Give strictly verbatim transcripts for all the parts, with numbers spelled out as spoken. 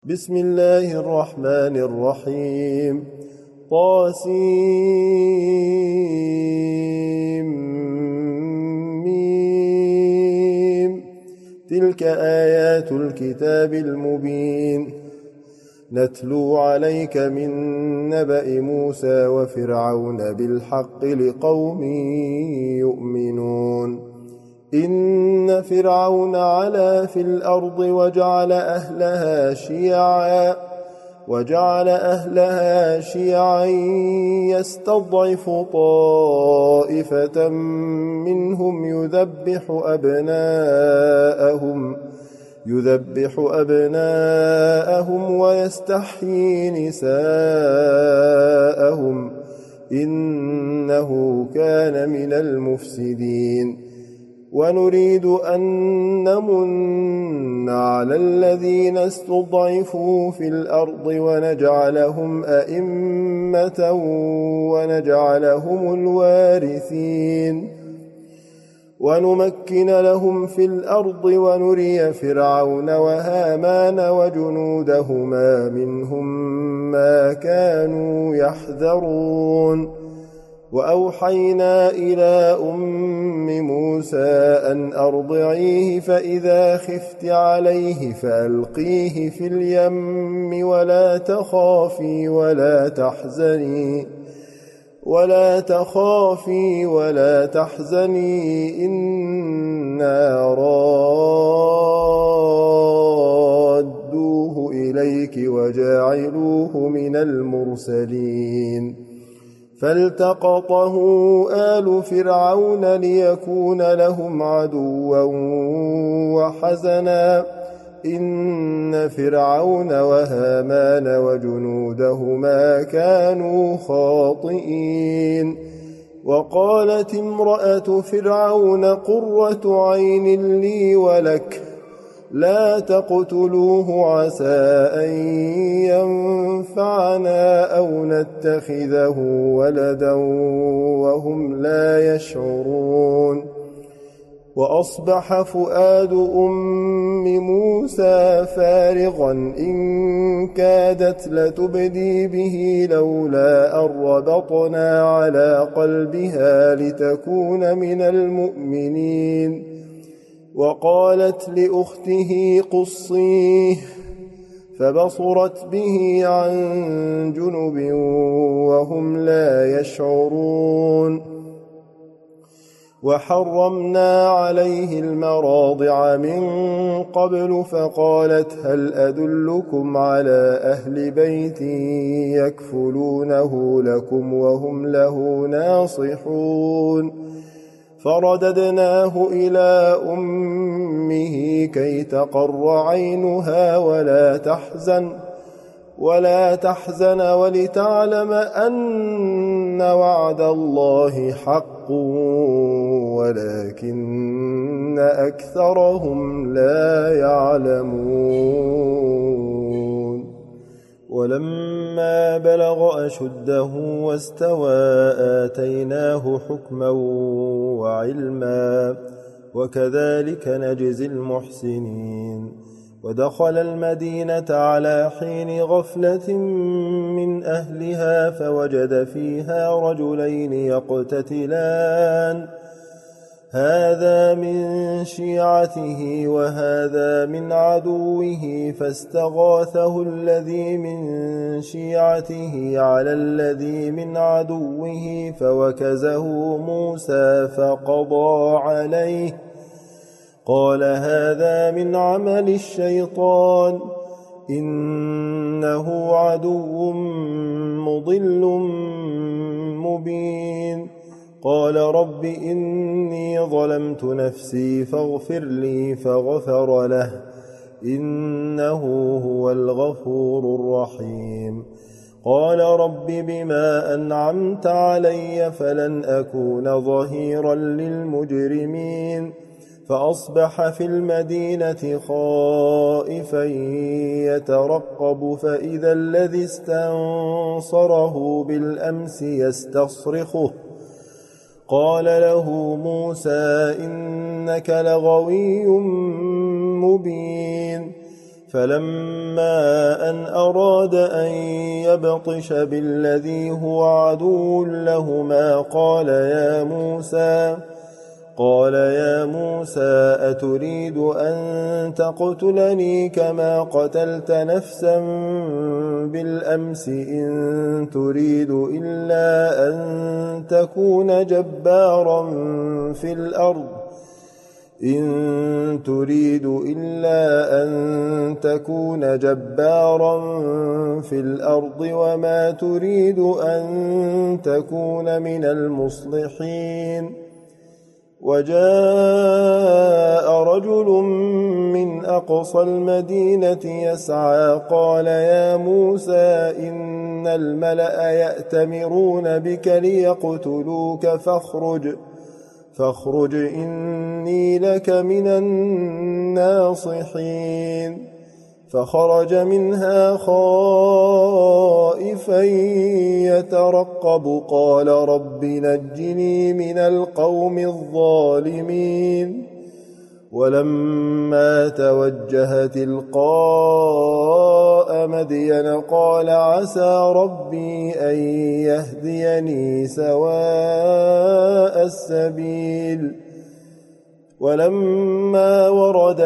بسم الله الرحمن الرحيم. طاسيم. تلك آيات الكتاب المبين، نتلو عليك من نبأ موسى وفرعون بالحق لقوم يؤمنون. إن فرعون علا في الأرض وجعل أهلها شيعا وجعل أهلها شيعا يستضعف طائفة منهم يذبح أبناءهم يذبح أبناءهم ويستحيي نساءهم إنه كان من المفسدين. ونريد أن نمن على الذين استضعفوا في الأرض ونجعلهم أئمة ونجعلهم الوارثين ونمكن لهم في الأرض ونري فرعون وهامان وجنودهما منهم ما كانوا يحذرون. وأوحينا إلى أم موسى أن أرضعيه فإذا خفت عليه فألقيه في اليم ولا تخافي ولا تحزني ولا تخافي ولا تحزني إنا رادوه إليك وجاعلوه من المرسلين. فالتقطه آل فرعون ليكون لهم عدوا وحزنا إن فرعون وهامان وجنودهما كانوا خاطئين. وقالت امرأة فرعون قرة عين لي ولك لا تقتلوه عسى أن ينفعنا أو نتخذه ولدا وهم لا يشعرون. وأصبح فؤاد أم موسى فارغا إن كادت لتبدي به لولا أن ربطنا على قلبها لتكون من المؤمنين. وقالت لأخته قصيه فبصرت به عن جنب وهم لا يشعرون. وحرمنا عليه المراضع من قبل فقالت هل أدلكم على أهل بيت يكفلونه لكم وهم له ناصحون. فرددناه إلى أمه كي تقر عينها ولا تحزن ولا تحزن ولتعلم أن وعد الله حق ولكن أكثرهم لا يعلمون. ولما بلغ أشده واستوى آتيناه حكما وعلما وكذلك نجزي المحسنين. ودخل المدينة على حين غفلة من أهلها فوجد فيها رجلين يقتتلان هذا من شيعته وهذا من عدوه فاستغاثه الذي من شيعته على الذي من عدوه فوكزه موسى فقضى عليه قال هذا من عمل الشيطان إنه عدو مضل مبين. قال رب إني ظلمت نفسي فاغفر لي فغفر له إنه هو الغفور الرحيم. قال رب بما أنعمت علي فلن أكون ظهيرا للمجرمين. فأصبح في المدينة خائفا يترقب فإذا الذي استنصره بالأمس يستصرخه قال له موسى إنك لغوي مبين فلما أن أراد أن يبطش بالذي هو عدو لهما قال يا موسى قال يا موسى أتريد أن تقتلني كما قتلت نفسا بالأمس إن تريد إلا أن تكون جبارا في الأرض إن تريد إلا أن تكون جبارا في الأرض وما تريد أن تكون من المصلحين وجاء رجل من أقصى المدينة يسعى قال يا موسى إن الملأ يأتمرون بك ليقتلوك فاخرج فاخرج إني لك من الناصحين فخرج منها خائفا يترقب قال رب نجني من القوم الظالمين ولما توجه تلقاء مدين قال عسى ربي أن يهديني سواء السبيل ولما ورد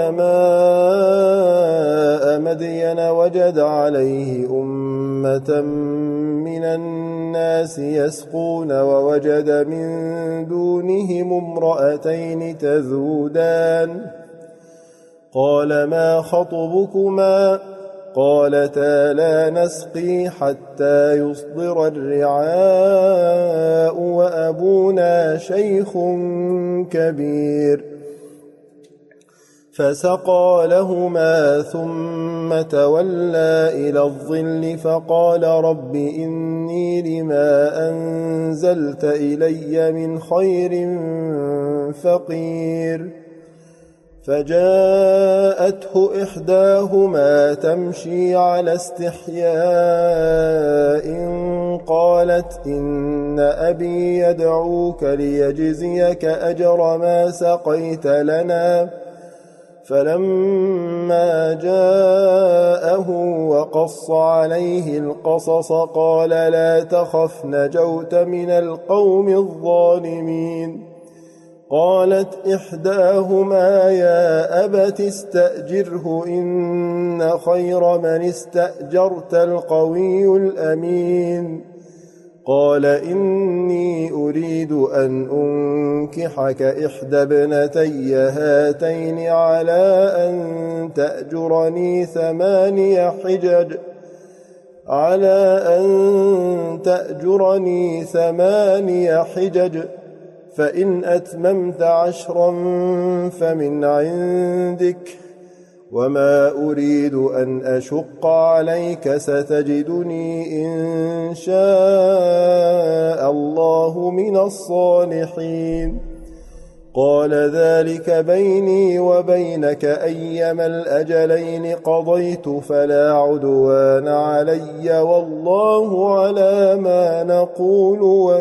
ماء مدين وجد عليه أمة من الناس يسقون ووجد من دونهم امرأتين تذودان قال ما خطبكما قالتا لا نسقي حتى يصدر الرعاء وأبونا شيخ كبير فسقى لهما ثم تولى إلى الظل فقال رب إني لما أنزلت إلي من خير فقير فجاءته إحداهما تمشي على استحياء قالت إن أبي يدعوك ليجزيك أجر ما سقيت لنا فلما جاءه وقص عليه القصص قال لا تخف نجوت من القوم الظالمين قالت إحداهما يا أبت استأجره إن خير من استأجرت القوي الأمين قال إني أريد أن أنكحك إحدى ابنتي هاتين على أن تأجرني ثماني حجج على أن تأجرني ثماني حجج فإن أتممت عشرا فمن عندك وما أريد أن أشق عليك ستجدني إن شاء الله من الصالحين قال ذلك بيني وبينك أيما الأجلين قضيت فلا عدوان علي والله على ما نقول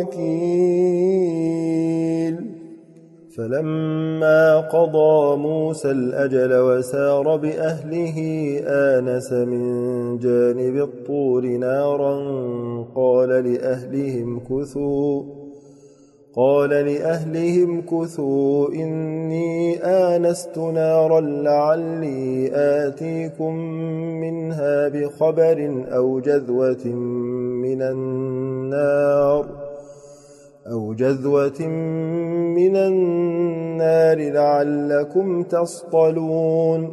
وكيل فلما قضى موسى الأجل وسار بأهله آنس من جانب الطور نارا قال لأهلهم كثوا قال لأهلهم كثوا إني آنست نارا لعلي آتيكم منها بخبر أو جذوة من النار أو جذوة من النار لعلكم تصطلون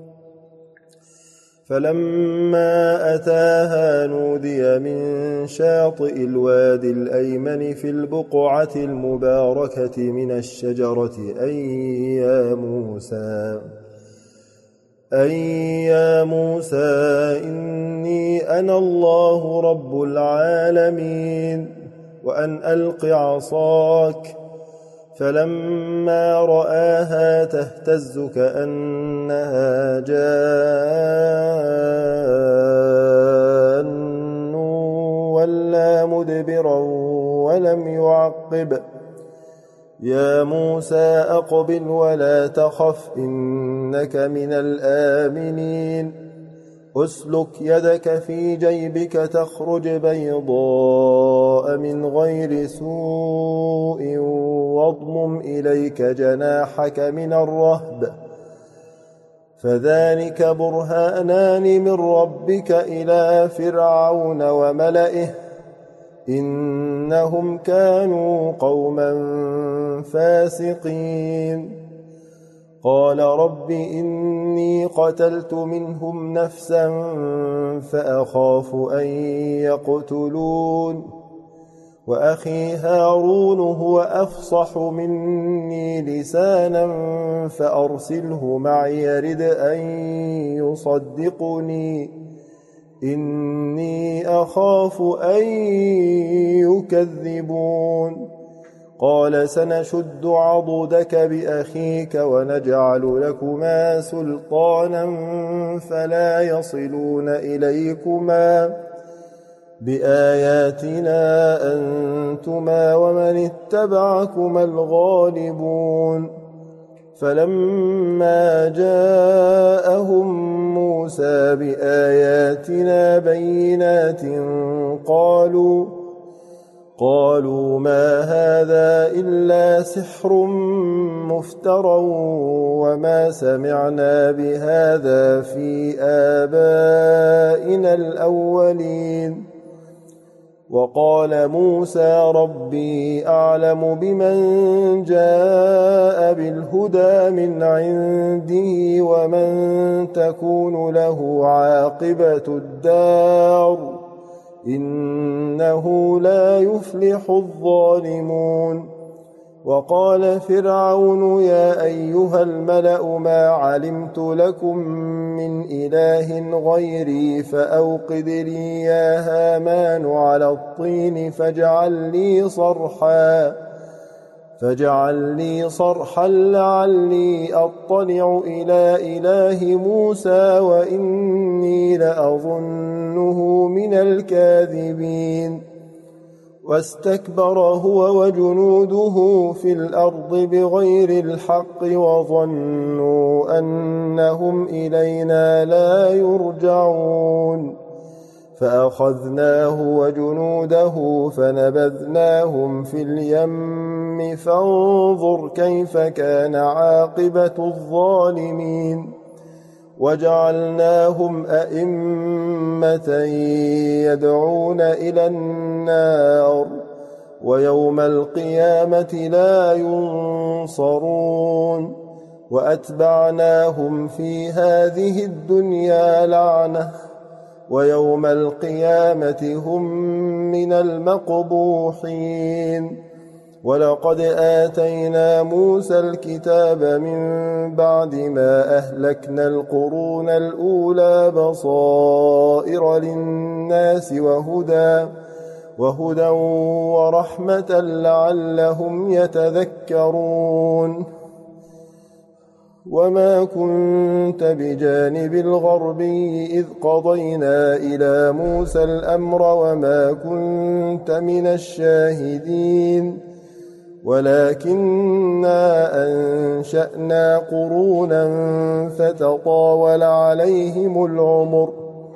فلما أتاها نودي من شاطئ الوادي الأيمن في البقعة المباركة من الشجرة أي يا موسى أي يا موسى إني أنا الله رب العالمين وأن ألق عصاك فلما رآها تهتز كأنها جان ولا مدبرا ولم يعقب يا موسى أقبل ولا تخف إنك من الآمنين أسلك يدك في جيبك تخرج بيضاء من غير سوء واضمم إليك جناحك من الرهب فذلك برهانان من ربك إلى فرعون وملئه إنهم كانوا قوما فاسقين قال رب إني قتلت منهم نفسا فأخاف أن يقتلون وأخي هارون هو أفصح مني لسانا فأرسله معي يرد أن يصدقني إني أخاف أن يكذبون قال سنشد عضدك بأخيك ونجعل لكما سلطانا فلا يصلون إليكما بآياتنا أنتما ومن اتبعكما الغالبون فلما جاءهم موسى بآياتنا بينات قالوا قالوا ما هذا إلا سحر مفترى وما سمعنا بهذا في آبائنا الأولين وقال موسى ربي أعلم بمن جاء بالهدى من عنده ومن تكون له عاقبة الدار إنه لا يفلح الظالمون وقال فرعون يا أيها الملأ ما علمت لكم من إله غيري فأوقد لي يا هامان على الطين فاجعل لي صرحا فاجعل لي صرحا لعلي أطلع إلى إله موسى وإني لأظنه من الكاذبين واستكبر هو وجنوده في الأرض بغير الحق وظنوا أنهم إلينا لا يرجعون فأخذناه وجنوده فنبذناهم في اليم فانظر كيف كان عاقبة الظالمين وجعلناهم أئمة يدعون إلى النار ويوم القيامة لا ينصرون وأتبعناهم في هذه الدنيا لعنة ويوم القيامة هم من المقبوحين ولقد آتينا موسى الكتاب من بعد ما أهلكنا القرون الأولى بصائر للناس وهدى وهدى ورحمة لعلهم يتذكرون وما كنت بجانب الغربي إذ قضينا إلى موسى الأمر وما كنت من الشاهدين ولكننا أنشأنا قرونا فتطاول عليهم العمر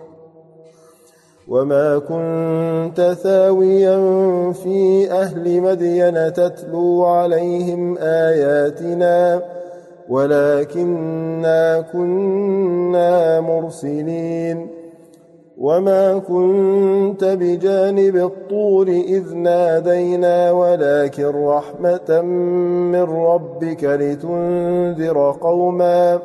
وما كنت ثاويا في أهل مدين تتلو عليهم آياتنا ولكننا كنا مرسلين وما كنت بجانب الطور إذ نادينا ولكن رحمة من ربك لتنذر قوما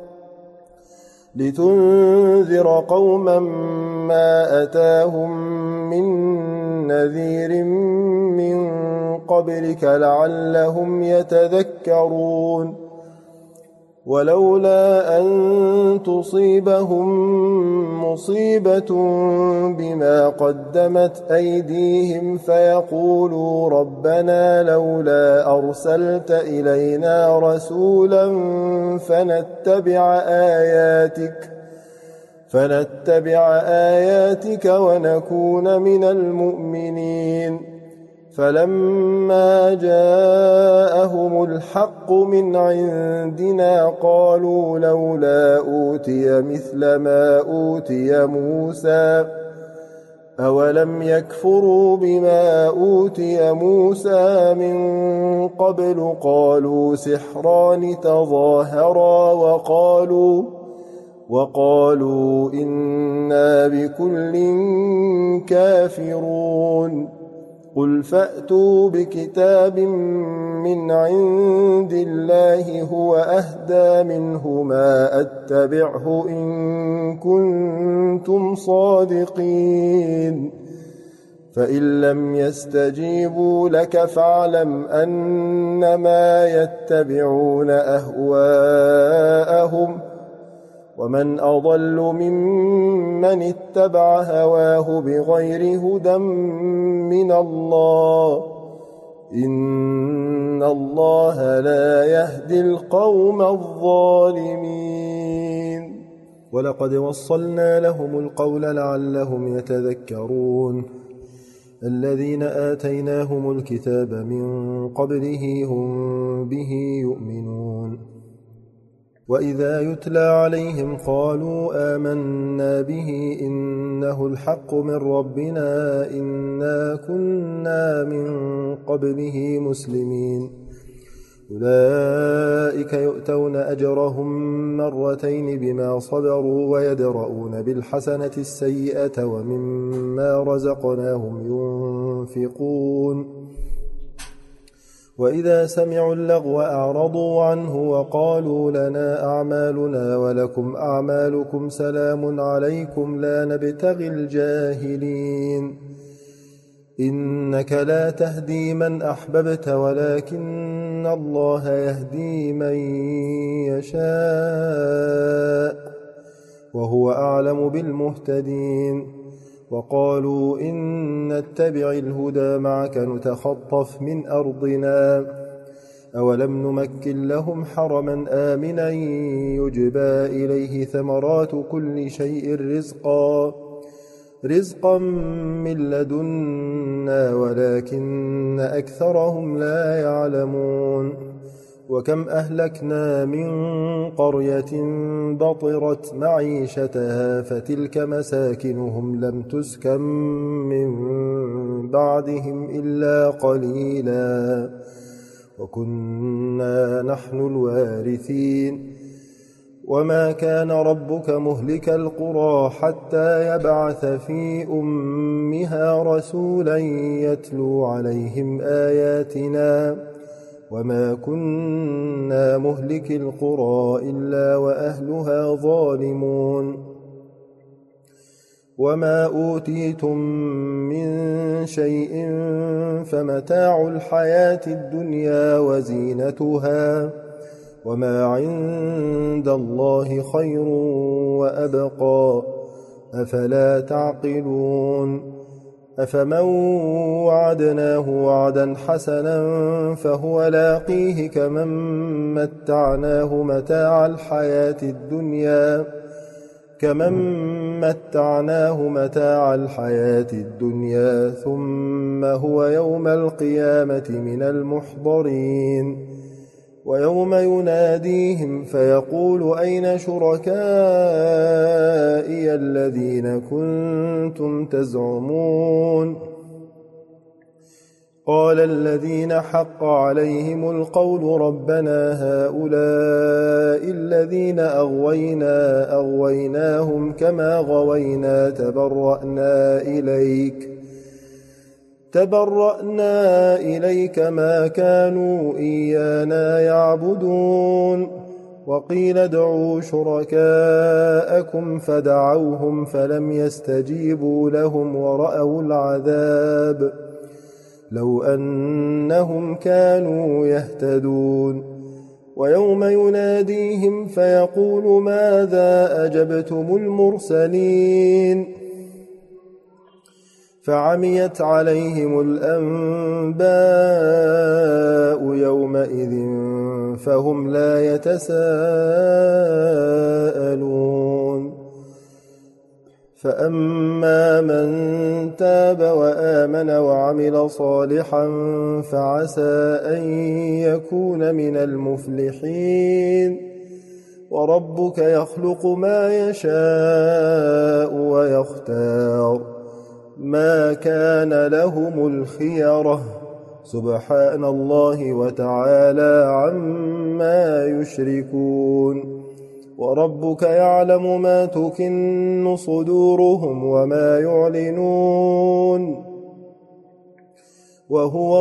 لتنذر قوما ما أتاهم من نذير من قبلك لعلهم يتذكرون ولولا أن تصيبهم مصيبة بما قدمت أيديهم فيقولوا ربنا لولا أرسلت إلينا رسولا فنتبع آياتك فنتبع آياتك ونكون من المؤمنين فلما جاءهم الحق من عندنا قالوا لولا أوتي مثل ما أوتي موسى أولم يكفروا بما أوتي موسى من قبل قالوا سحران تظاهرا وقالوا وقالوا إنا بكل كافرون قل فأتوا بكتاب من عند الله هو أهدى منهما أتبعه إن كنتم صادقين فإن لم يستجيبوا لك فاعلم أنما يتبعون أهواءهم ومن أضل ممن اتبع هواه بغير هدى من الله إن الله لا يهدي القوم الظالمين ولقد وصلنا لهم القول لعلهم يتذكرون الذين آتيناهم الكتاب من قبله هم به يؤمنون وإذا يتلى عليهم قالوا آمنا به إنه الحق من ربنا إنا كنا من قبله مسلمين أولئك يؤتون أجرهم مرتين بما صبروا ويدرؤون بالحسنة السيئة ومما رزقناهم ينفقون وإذا سمعوا اللغو أعرضوا عنه وقالوا لنا أعمالنا ولكم أعمالكم سلام عليكم لا نبتغي الجاهلين إنك لا تهدي من أحببت ولكن الله يهدي من يشاء وهو أعلم بالمهتدين وقالوا إن نتبع الهدى معك نتخطف من أرضنا أولم نمكن لهم حرما آمنا يجبى إليه ثمرات كل شيء رزقا رزقا من لدنا ولكن أكثرهم لا يعلمون وكم أهلكنا من قرية بطرت معيشتها فتلك مساكنهم لم تسكن من بعدهم إلا قليلا وكنا نحن الوارثين وما كان ربك مهلك القرى حتى يبعث في أمها رسولا يتلو عليهم آياتنا وما كنا مهلك القرى إلا وأهلها ظالمون وما أوتيتم من شيء فمتاع الحياة الدنيا وزينتها وما عند الله خير وأبقى أفلا تعقلون أفمن وعدناه وعدا حسنا فهو لاقيه كمن متعناه متاع الحياة الدنيا كمن متعناه متاع الحياة الدنيا ثم هو يوم القيامة من المحضرين ويوم يناديهم فيقول أين شركائي الذين كنتم تزعمون قال الذين حق عليهم القول ربنا هؤلاء الذين أغوينا أغويناهم كما غوينا تبرأنا إليك تبرأنا إليك ما كانوا إيانا يعبدون وقيل ادعوا شركاءكم فدعوهم فلم يستجيبوا لهم ورأوا العذاب لو أنهم كانوا يهتدون ويوم يناديهم فيقول ماذا أجبتم المرسلين فعميت عليهم الأنباء يومئذ فهم لا يتساءلون فأما من تاب وآمن وعمل صالحا فعسى أن يكون من المفلحين وربك يخلق ما يشاء ويختار ما كان لهم الخيرة سبحان الله وتعالى عما يشركون وربك يعلم ما تكن صدورهم وما يعلنون وهو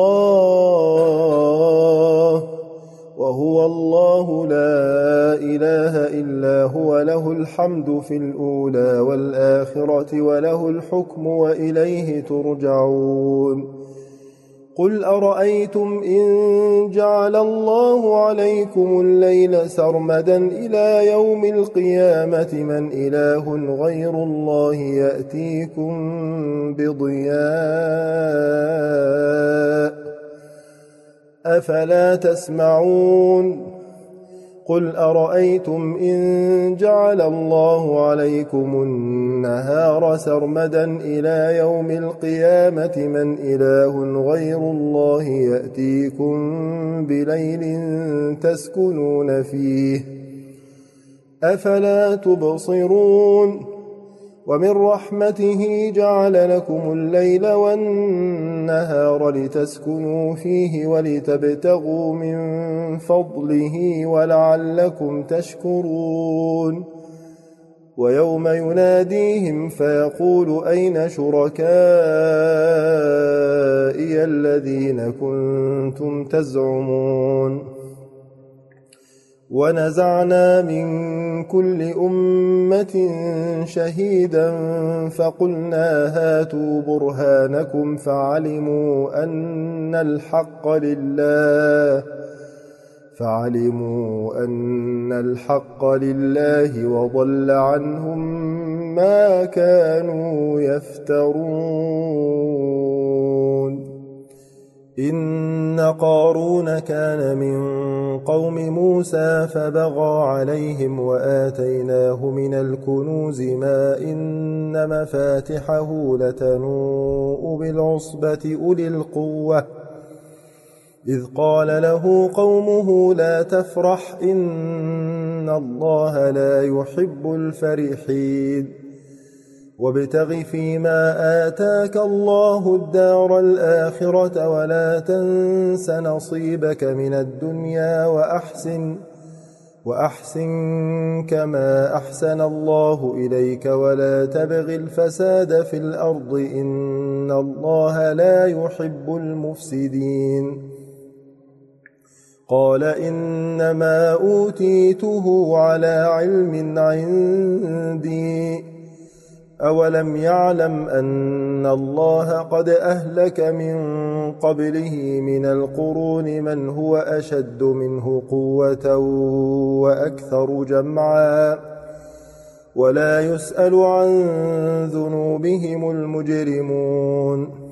الله وهو الله لا إله إلا هو له الحمد في الأولى والآخرة وله الحكم وإليه ترجعون قل أرأيتم إن جعل الله عليكم الليل سرمدا إلى يوم القيامة من إله غير الله يأتيكم بضياء أفلا تسمعون قل أرأيتم إن جعل الله عليكم النهار سرمدا إلى يوم القيامة من إله غير الله يأتيكم بليل تسكنون فيه أفلا تبصرون ومن رحمته جعل لكم الليل والنهار لتسكنوا فيه ولتبتغوا من فضله ولعلكم تشكرون ويوم يناديهم فيقول أين شركائي الذين كنتم تزعمون ونزعنا من كل أمة شهيدا فقلنا هاتوا برهانكم فعلموا أن الحق لله فعلموا أن الحق لله وضل عنهم ما كانوا يفترون إن قارون كان من قوم موسى فبغى عليهم وآتيناه من الكنوز ما إن مفاتحه لتنوء بالعصبة أولي القوة إذ قال له قومه لا تفرح إن الله لا يحب الفرحين وابتغ فيما آتاك الله الدار الآخرة ولا تنس نصيبك من الدنيا وأحسن وأحسن كما أحسن الله إليك ولا تبغ الفساد في الأرض إن الله لا يحب المفسدين قال إنما أوتيته على علم عندي أولم يعلم أن الله قد أهلك من قبله من القرون من هو أشد منه قوة وأكثر جمعا ولا يسأل عن ذنوبهم المجرمون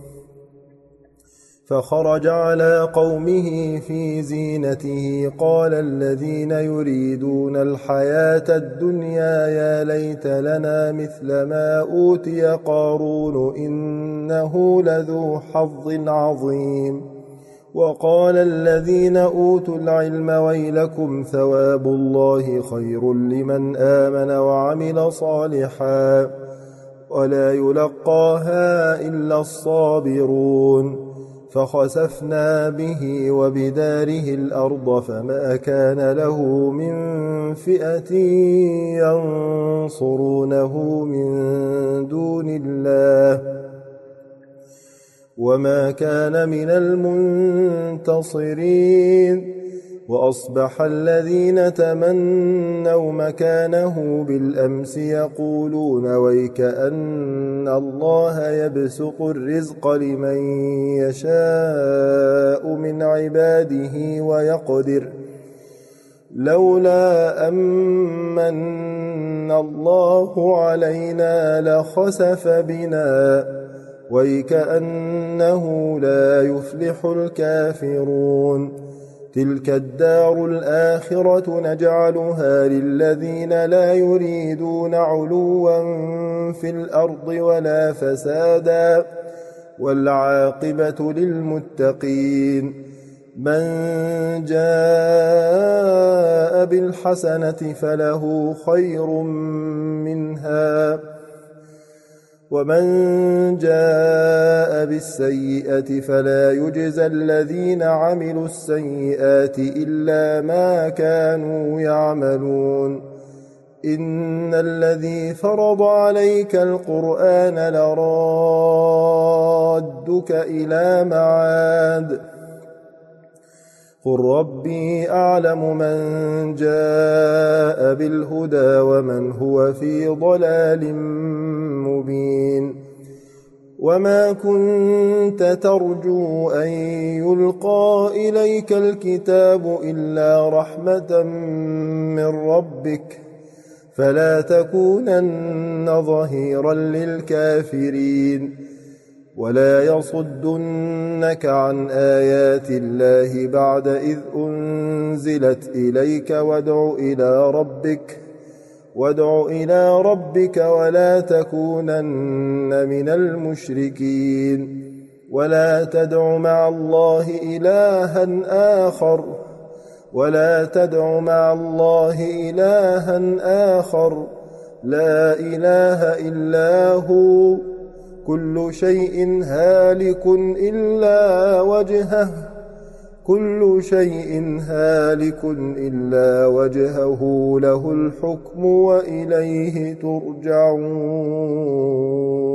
فخرج على قومه في زينته قال الذين يريدون الحياة الدنيا يا ليت لنا مثل ما أوتي قارون إنه لذو حظ عظيم وقال الذين أوتوا العلم ويلكم ثواب الله خير لمن آمن وعمل صالحا ولا يلقاها إلا الصابرون فخسفنا به وبداره الأرض فما كان له من فئة ينصرونه من دون الله وما كان من المنتصرين وأصبح الذين تمنوا مكانه بالأمس يقولون ويكأن الله يبسط الرزق لمن يشاء من عباده ويقدر لولا أمن الله علينا لخسف بنا ويكأنه لا يفلح الكافرون تلك الدار الآخرة نجعلها للذين لا يريدون علوا في الأرض ولا فسادا والعاقبة للمتقين من جاء بالحسنة فله خير منها ومن جاء بالسيئة فلا يجزى الذين عملوا السيئات إلا ما كانوا يعملون إن الذي فرض عليك القرآن لرادك إلى معاد قل ربي أعلم من جاء بالهدى ومن هو في ضلال مبين وما كنت ترجو أن يلقى إليك الكتاب إلا رحمة من ربك فلا تكونن ظهيرا للكافرين ولا يصدنك عن آيات الله بعد إذ أنزلت إليك وادع إلى ربك وادع إلى ربك ولا تكونن من المشركين ولا تدع مع الله إلها آخر ولا تدع مع الله إلها آخر لا إله إلا هو كل شيء هالك إلا وجهه كل شيء هالك إلا وجهه له الحكم وإليه ترجعون